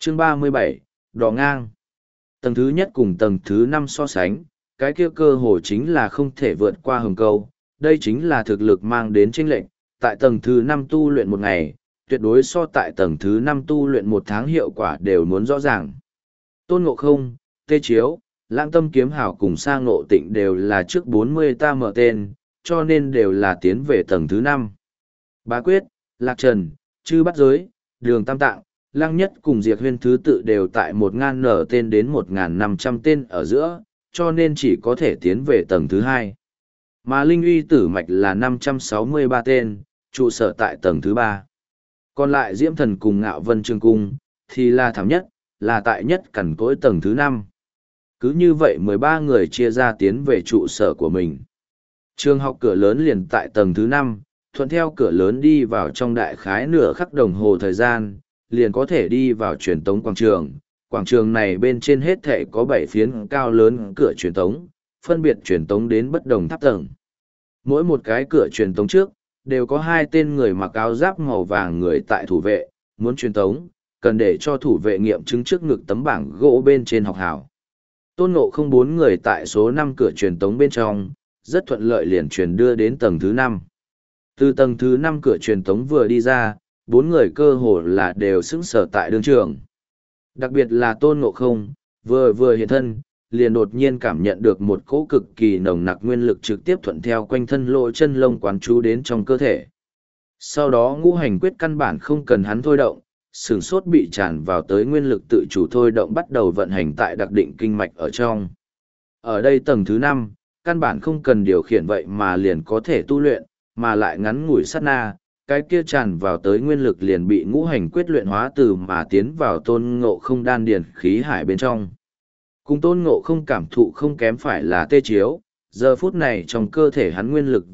Chương 37, Đỏ ngang. Tầng thứ nhất cùng tầng thứ năm so sánh, cái kia cơ hồ chính là không thể vượt qua hừng câu, đây chính là thực lực mang đến chênh lệch, tại tầng thứ năm tu luyện một ngày, tuyệt đối so tại tầng thứ năm tu luyện một tháng hiệu quả đều muốn rõ ràng. Tôn Ngộ Không, Tê Chiếu, Lãng Tâm Kiếm Hảo cùng Sa Ngộ Tịnh đều là trước 40 ta mở tên, cho nên đều là tiến về tầng thứ năm. Bá Quyết, Lạc Trần, Chư Bát Giới, Đường Tam Tạng, Lăng Nhất cùng Diệt Huyên thứ tự đều tại 1.000 nở tên đến 1.500 tên ở giữa, cho nên chỉ có thể tiến về tầng thứ hai. Mà Linh Uy Tử Mạch là 563 tên, trụ sở tại tầng thứ ba. Còn lại Diễm Thần cùng Ngạo Vân Trường Cung, thì là thảm nhất, là tại nhất cẩn cỗi tầng thứ năm. Cứ như vậy 13 người chia ra tiến về trụ sở của mình. Trường học cửa lớn liền tại tầng thứ năm, thuận theo cửa lớn đi vào trong đại khái nửa khắc đồng hồ thời gian, liền có thể đi vào truyền tống quảng trường. Quảng trường này bên trên hết thể có 7 phiến cao lớn cửa truyền tống, phân biệt truyền tống đến bất đồng tháp tầng. Mỗi một cái cửa truyền tống trước, đều có 2 tên người mặc áo giáp màu vàng người tại thủ vệ, muốn truyền tống, cần để cho thủ vệ nghiệm chứng trước ngực tấm bảng gỗ bên trên học hảo. Tôn Ngộ Không 4 người tại số 5 cửa truyền tống bên trong, rất thuận lợi liền truyền đưa đến tầng thứ 5. Từ tầng thứ 5 cửa truyền tống vừa đi ra, 4 người cơ hồ là đều sững sờ tại đường trường. Đặc biệt là Tôn Ngộ Không, vừa hiện thân, liền đột nhiên cảm nhận được một cỗ cực kỳ nồng nặc nguyên lực trực tiếp thuận theo quanh thân lỗ chân lông quán chú đến trong cơ thể. Sau đó ngũ hành quyết căn bản không cần hắn thôi động, sửng sốt bị tràn vào tới nguyên lực tự chủ thôi động bắt đầu vận hành tại đặc định kinh mạch ở trong. Ở đây tầng thứ 5, căn bản không cần điều khiển vậy mà liền có thể tu luyện, mà lại ngắn ngủi sát na, cái kia tràn vào tới nguyên lực liền bị ngũ hành quyết luyện hóa từ mà tiến vào Tôn Ngộ Không đan điền khí hải bên trong. Cùng Tôn Ngộ Không cảm thụ không kém phải là Tê Chiếu, giờ phút này trong cơ thể hắn nguyên lực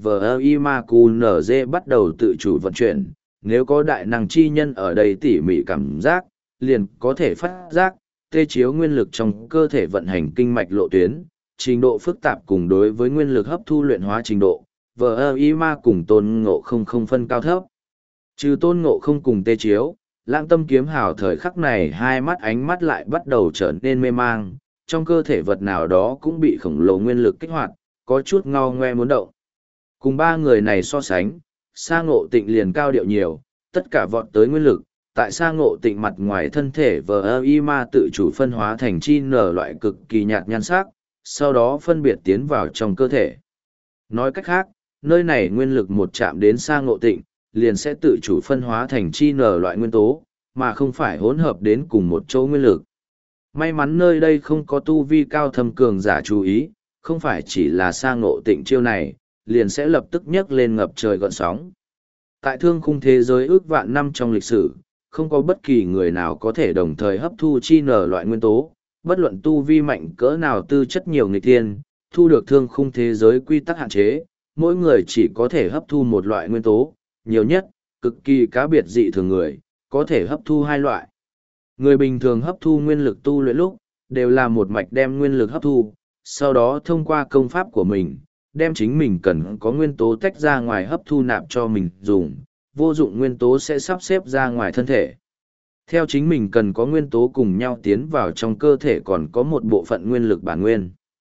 VIMAQNZ bắt đầu tự chủ vận chuyển, nếu có đại năng chi nhân ở đây tỉ mỉ cảm giác, liền có thể phát giác, Tê Chiếu nguyên lực trong cơ thể vận hành kinh mạch lộ tuyến, trình độ phức tạp cùng đối với nguyên lực hấp thu luyện hóa trình độ, VIMA cùng Tôn Ngộ Không không phân cao thấp. Trừ Tôn Ngộ Không cùng Tê Chiếu, Lãng Tâm Kiếm Hào thời khắc này hai mắt ánh mắt lại bắt đầu trở nên mê mang, trong cơ thể vật nào đó cũng bị khổng lồ nguyên lực kích hoạt, có chút ngao ngoe muốn động. Cùng 3 người này so sánh, Sa Ngộ Tịnh liền cao điệu nhiều, tất cả vọt tới nguyên lực, tại Sa Ngộ Tịnh mặt ngoài thân thể VIMA tự chủ phân hóa thành chi nở loại cực kỳ nhạt nhan sắc, sau đó phân biệt tiến vào trong cơ thể. Nói cách khác, nơi này nguyên lực một chạm đến Sa Ngộ Tịnh, liền sẽ tự chủ phân hóa thành chi nở loại nguyên tố, mà không phải hỗn hợp đến cùng một chỗ nguyên lực. May mắn nơi đây không có tu vi cao thâm cường giả chú ý, không phải chỉ là Sa Ngộ Tịnh chiêu này, liền sẽ lập tức nhấc lên ngập trời gợn sóng. Tại thương khung thế giới ước vạn năm trong lịch sử, không có bất kỳ người nào có thể đồng thời hấp thu chi nở loại nguyên tố, bất luận tu vi mạnh cỡ nào tư chất nhiều nghịch thiên, thu được thương khung thế giới quy tắc hạn chế, mỗi người chỉ có thể hấp thu một loại nguyên tố, nhiều nhất, cực kỳ cá biệt dị thường người, có thể hấp thu 2 loại. Người bình thường hấp thu nguyên lực tu luyện lúc, đều là một mạch đem nguyên lực hấp thu, sau đó thông qua công pháp của mình, đem chính mình cần có nguyên tố tách ra ngoài hấp thu nạp cho mình dùng, vô dụng nguyên tố sẽ sắp xếp ra ngoài thân thể. Theo chính mình cần có nguyên tố cùng nhau tiến vào trong cơ thể còn có một bộ phận nguyên lực bản nguyên.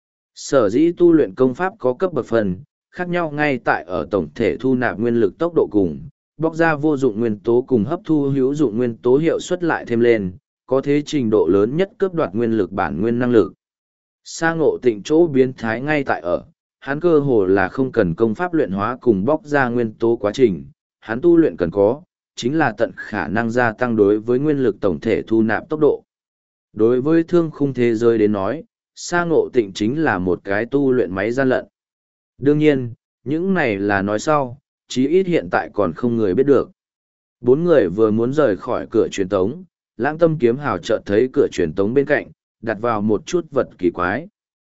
Sở dĩ tu luyện công pháp có cấp bậc phần, khác nhau ngay tại ở tổng thể thu nạp nguyên lực tốc độ cùng, bóc ra vô dụng nguyên tố cùng hấp thu hữu dụng nguyên tố hiệu suất lại thêm lên, có thế trình độ lớn nhất cướp đoạt nguyên lực bản nguyên năng lực. Sa Ngộ Tịnh chỗ biến thái ngay tại ở, hắn cơ hồ là không cần công pháp luyện hóa cùng bóc ra nguyên tố quá trình, hắn tu luyện cần có, chính là tận khả năng gia tăng đối với nguyên lực tổng thể thu nạp tốc độ. Đối với thương khung thế giới đến nói, Sa Ngộ Tịnh chính là một cái tu luyện máy gian lận. Đương nhiên, những này là nói sau, chí ít hiện tại còn không người biết được. 4 người vừa muốn rời khỏi cửa truyền tống, Lãng Tâm Kiếm Hào chợt thấy cửa truyền tống bên cạnh, đặt vào một chút vật kỳ quái.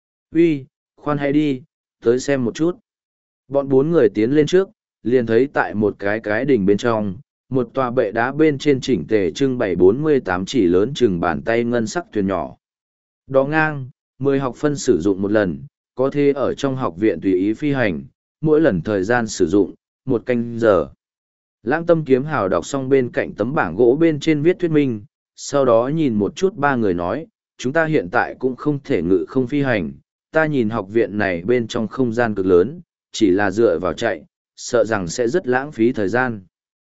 Uy, khoan hay đi, tới xem một chút. Bọn 4 người tiến lên trước, liền thấy tại một cái đỉnh bên trong, một tòa bệ đá bên trên chỉnh tề trưng bày 48 chỉ lớn chừng bàn tay ngân sắc thuyền nhỏ. Đỏ ngang, 10 học phân sử dụng một lần, có thể ở trong học viện tùy ý phi hành, mỗi lần thời gian sử dụng, 1 canh giờ. Lãng Tâm Kiếm Hào đọc xong bên cạnh tấm bảng gỗ bên trên viết thuyết minh, sau đó nhìn một chút ba người nói, chúng ta hiện tại cũng không thể ngự không phi hành, ta nhìn học viện này bên trong không gian cực lớn, chỉ là dựa vào chạy, sợ rằng sẽ rất lãng phí thời gian.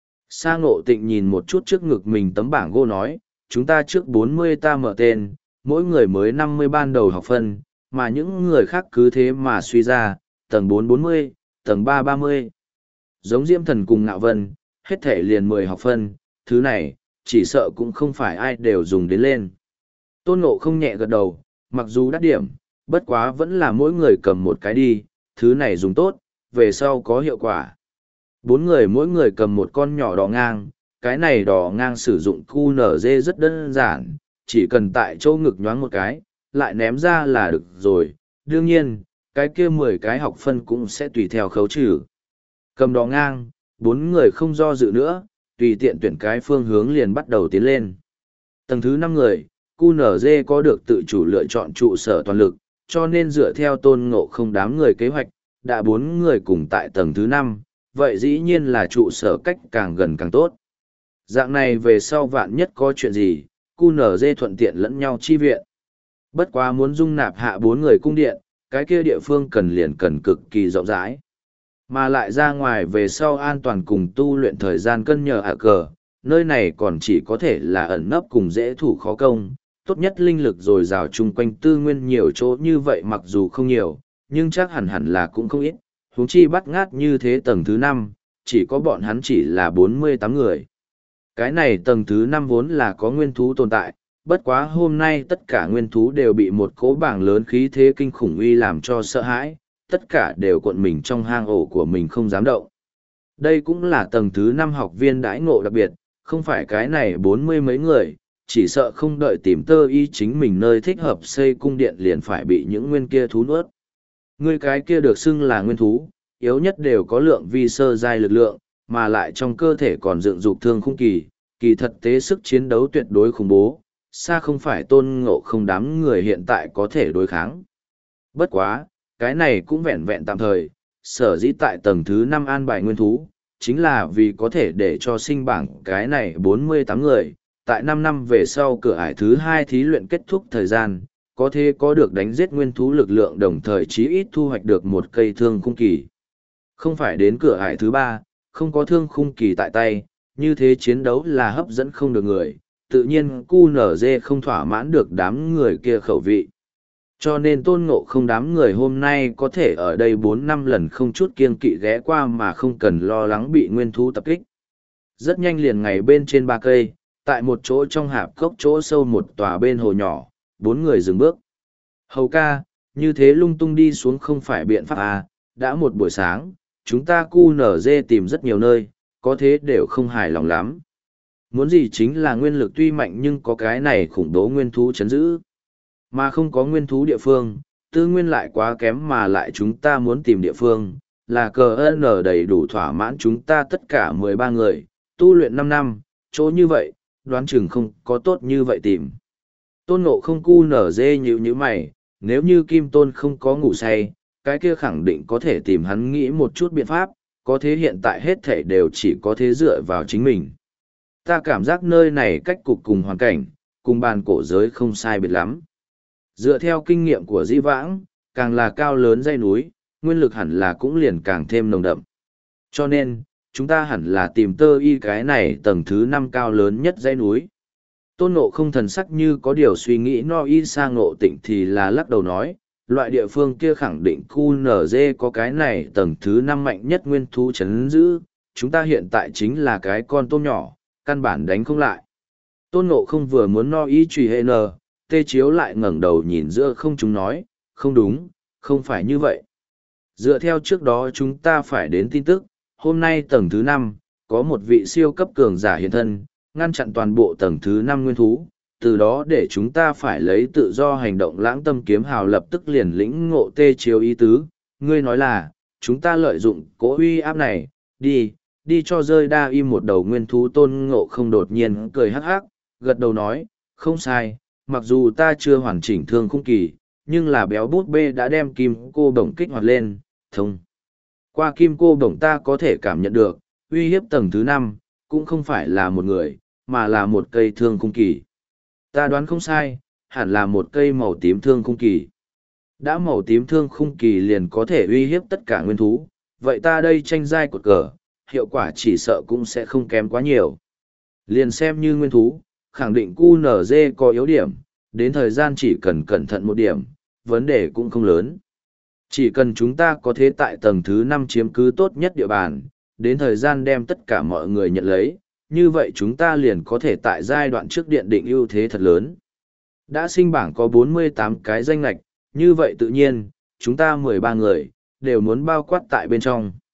Sa Ngộ Tịnh nhìn một chút trước ngực mình tấm bảng gô nói, chúng ta trước 40 ta mở tên, mỗi người mới 50 ban đầu học phân, mà những người khác cứ thế mà suy ra, tầng 4 40, tầng 3 30. Giống Diễm Thần cùng Ngạo Vân, hết thể liền 10 học phân, thứ này, chỉ sợ cũng không phải ai đều dùng đến lên. Tôn Ngộ không nhẹ gật đầu, mặc dù đắt điểm, bất quá vẫn là mỗi người cầm một cái đi, thứ này dùng tốt, về sau có hiệu quả. Bốn người mỗi người cầm một con nhỏ đỏ ngang, cái này đỏ ngang sử dụng QNZ rất đơn giản, chỉ cần tại chỗ ngực nhoáng một cái, lại ném ra là được rồi. Đương nhiên, cái kia 10 cái học phân cũng sẽ tùy theo khấu trừ. Cầm đỏ ngang, bốn người không do dự nữa, tùy tiện tuyển cái phương hướng liền bắt đầu tiến lên. Tầng thứ 5 người, QNZ có được tự chủ lựa chọn trụ sở toàn lực, cho nên dựa theo Tôn Ngộ không đám người kế hoạch, đã 4 người cùng tại tầng thứ 5, vậy dĩ nhiên là trụ sở cách càng gần càng tốt. Dạng này về sau vạn nhất có chuyện gì, QNZ thuận tiện lẫn nhau chi viện. Bất quá muốn dung nạp hạ 4 người cung điện, cái kia địa phương cần cực kỳ rộng rãi. Mà lại ra ngoài về sau an toàn cùng tu luyện thời gian cân nhờ hạ cờ, nơi này còn chỉ có thể là ẩn nấp cùng dễ thủ khó công, tốt nhất linh lực dồi dào chung quanh tư nguyên nhiều chỗ như vậy mặc dù không nhiều, nhưng chắc hẳn hẳn là cũng không ít, huống chi bắt ngát như thế tầng thứ 5, chỉ có bọn hắn chỉ là 48 người. Cái này tầng thứ 5 vốn là có nguyên thú tồn tại, bất quá hôm nay tất cả nguyên thú đều bị một cỗ bảng lớn khí thế kinh khủng uy làm cho sợ hãi, tất cả đều cuộn mình trong hang ổ của mình không dám động. Đây cũng là tầng thứ 5 học viên đãi ngộ đặc biệt, không phải cái này 40 mấy người, chỉ sợ không đợi tìm tơ y chính mình nơi thích hợp xây cung điện liền phải bị những nguyên kia thú nuốt. Người cái kia được xưng là nguyên thú, yếu nhất đều có lượng vi sơ giai lực lượng, mà lại trong cơ thể còn dựng dục thương khung kỳ, kỳ thật tế sức chiến đấu tuyệt đối khủng bố, xa không phải Tôn Ngộ không đám người hiện tại có thể đối kháng. Bất quá, cái này cũng vẹn vẹn tạm thời, sở dĩ tại tầng thứ 5 an bài nguyên thú, chính là vì có thể để cho sinh bảng cái này 48 người, tại 5 năm về sau cửa ải thứ 2 thí luyện kết thúc thời gian, có thể có được đánh giết nguyên thú lực lượng đồng thời chí ít thu hoạch được một cây thương khung kỳ. Không phải đến cửa ải thứ 3, không có thương khung kỳ tại tay, như thế chiến đấu là hấp dẫn không được người, tự nhiên QNZ không thỏa mãn được đám người kia khẩu vị. Cho nên Tôn Ngộ không đám người hôm nay có thể ở đây 4-5 lần không chút kiêng kỵ ghé qua mà không cần lo lắng bị nguyên thú tập kích. Rất nhanh liền ngày bên trên 3 cây, tại một chỗ trong hạp cốc chỗ sâu một tòa bên hồ nhỏ, 4 người dừng bước. Hầu ca, như thế lung tung đi xuống không phải biện pháp à, đã một buổi sáng, chúng ta QNZ tìm rất nhiều nơi, có thế đều không hài lòng lắm. Muốn gì chính là nguyên lực tuy mạnh nhưng có cái này khủng bố nguyên thú chấn giữ. Mà không có nguyên thú địa phương, tư nguyên lại quá kém mà lại chúng ta muốn tìm địa phương, là cờ N đầy đủ thỏa mãn chúng ta tất cả 13 người, tu luyện 5 năm, chỗ như vậy, đoán chừng không có tốt như vậy tìm. Tôn Ngộ không QNZ như mày, nếu như Kim Tôn không có ngủ say, cái kia khẳng định có thể tìm hắn nghĩ một chút biện pháp, có thế hiện tại hết thể đều chỉ có thế dựa vào chính mình. Ta cảm giác nơi này cách cục cùng hoàn cảnh, cùng bàn cổ giới không sai biệt lắm. Dựa theo kinh nghiệm của dĩ vãng, càng là cao lớn dãy núi, nguyên lực hẳn là cũng liền càng thêm nồng đậm. Cho nên, chúng ta hẳn là tìm tơ y cái này tầng thứ 5 cao lớn nhất dãy núi. Tôn Ngộ không thần sắc như có điều suy nghĩ no y sang Ngộ Tịnh thì là lắc đầu nói, loại địa phương kia khẳng định QNZ có cái này tầng thứ 5 mạnh nhất nguyên thú chấn giữ, chúng ta hiện tại chính là cái con tôm nhỏ, căn bản đánh không lại. Tôn Ngộ không vừa muốn no y truy hệ nờ, Tê Chiếu lại ngẩng đầu nhìn giữa không chúng nói, không đúng, không phải như vậy. Dựa theo trước đó chúng ta phải đến tin tức, hôm nay tầng thứ 5, có một vị siêu cấp cường giả hiện thân, ngăn chặn toàn bộ tầng thứ 5 nguyên thú, từ đó để chúng ta phải lấy tự do hành động lãng tâm kiếm hào lập tức liền lĩnh ngộ Tê Chiếu ý tứ. Ngươi nói là, chúng ta lợi dụng cỗ uy áp này, đi cho rơi đa im một đầu nguyên thú. Tôn Ngộ không đột nhiên cười hắc hắc, gật đầu nói, không sai. Mặc dù ta chưa hoàn chỉnh thương khung kỳ, nhưng là béo bút bê đã đem kim cô bổng kích hoạt lên, thông. Qua kim cô bổng ta có thể cảm nhận được, uy hiếp tầng thứ 5, cũng không phải là một người, mà là một cây thương khung kỳ. Ta đoán không sai, hẳn là một cây màu tím thương khung kỳ. Đã màu tím thương khung kỳ liền có thể uy hiếp tất cả nguyên thú, vậy ta đây tranh giai cột cờ, hiệu quả chỉ sợ cũng sẽ không kém quá nhiều. Liền xem như nguyên thú, khẳng định QNZ có yếu điểm, đến thời gian chỉ cần cẩn thận một điểm, vấn đề cũng không lớn. Chỉ cần chúng ta có thể tại tầng thứ 5 chiếm cứ tốt nhất địa bàn, đến thời gian đem tất cả mọi người nhận lấy, như vậy chúng ta liền có thể tại giai đoạn trước điện định ưu thế thật lớn. Đã sinh bảng có 48 cái danh lạch, như vậy tự nhiên, chúng ta 13 người, đều muốn bao quát tại bên trong.